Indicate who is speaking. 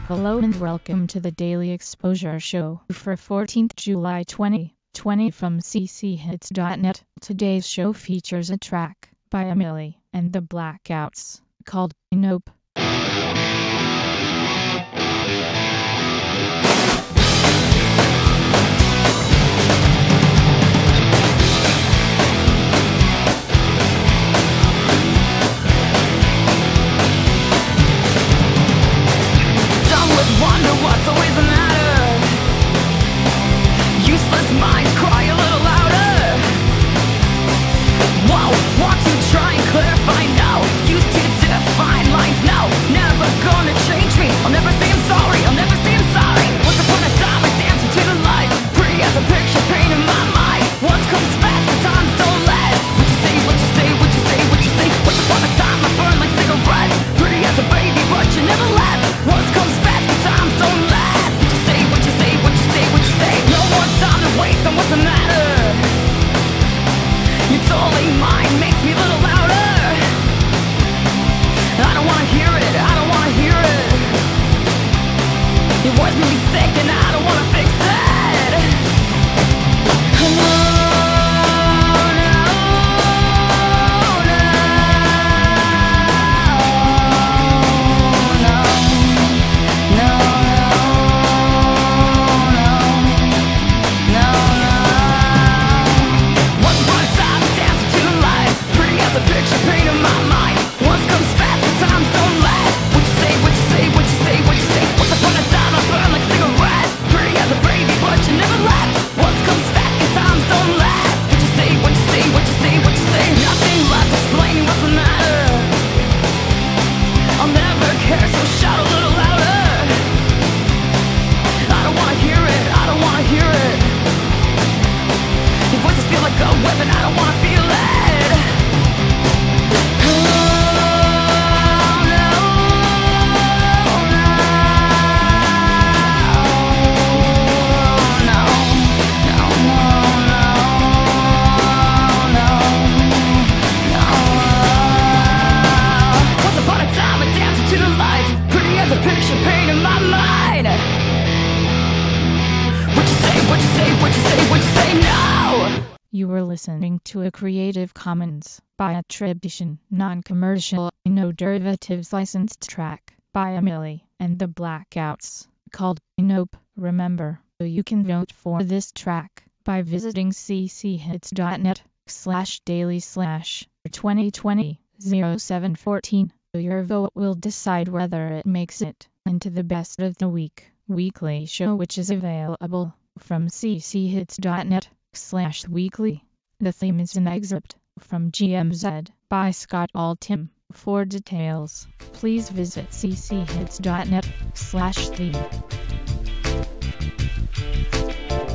Speaker 1: Hello and welcome to the Daily Exposure Show for 14th July 2020 from cchits.net. Today's show features a track by Emily and the Blackouts called Nope.
Speaker 2: Wonder what's always the matter. Useless minds cry a little louder. Whoa, want to try and clarify now. Used to define lines now. Never gonna change me. I'll never say I'm sorry. I'll never say I'm sorry. Once upon a time I danced into the light. Pretty as a picture painted my mind. Once comes fast, but times don't last. What you say, what you say, what you say, what you say. Once upon a time I burned like cigarettes. Pretty as a baby, but you never left. Once comes fast, but times don't last. What you say, what you say, what you say, what you say. No more time to waste on what's the matter. Your totally mind makes me a little louder. I don't wanna hear it, I don't wanna hear it. Your voice makes me sick and I don't wanna fix it. Come on. Picture paint in my mind. Once comes fast, but times don't last. What you say, what you say, what you say, what you say. Once upon a time I burned like cigarettes. Pretty as a baby, but you never left. Once comes fast, but times don't last. What you say, what you say, what you say, what you say. Nothing left explaining what's the matter. I'll never care, so shout a little louder. I don't wanna hear it, I don't wanna hear it. Your voices feel like a weapon, I don't wanna feel it. Picture paint in my mind. What you say, what you say, what you say, what you say now.
Speaker 1: You were listening to a Creative Commons by attribution, non-commercial, no derivatives licensed track by Emily and the Blackouts called Nope. Remember, you can vote for this track by visiting cchits.net/daily/2020-0714. Your vote will decide whether it makes it into the best of the week weekly show, which is available from cchits.net/weekly. The theme is an excerpt from GMZ by Scott Altham. For details, please visit cchits.net/theme.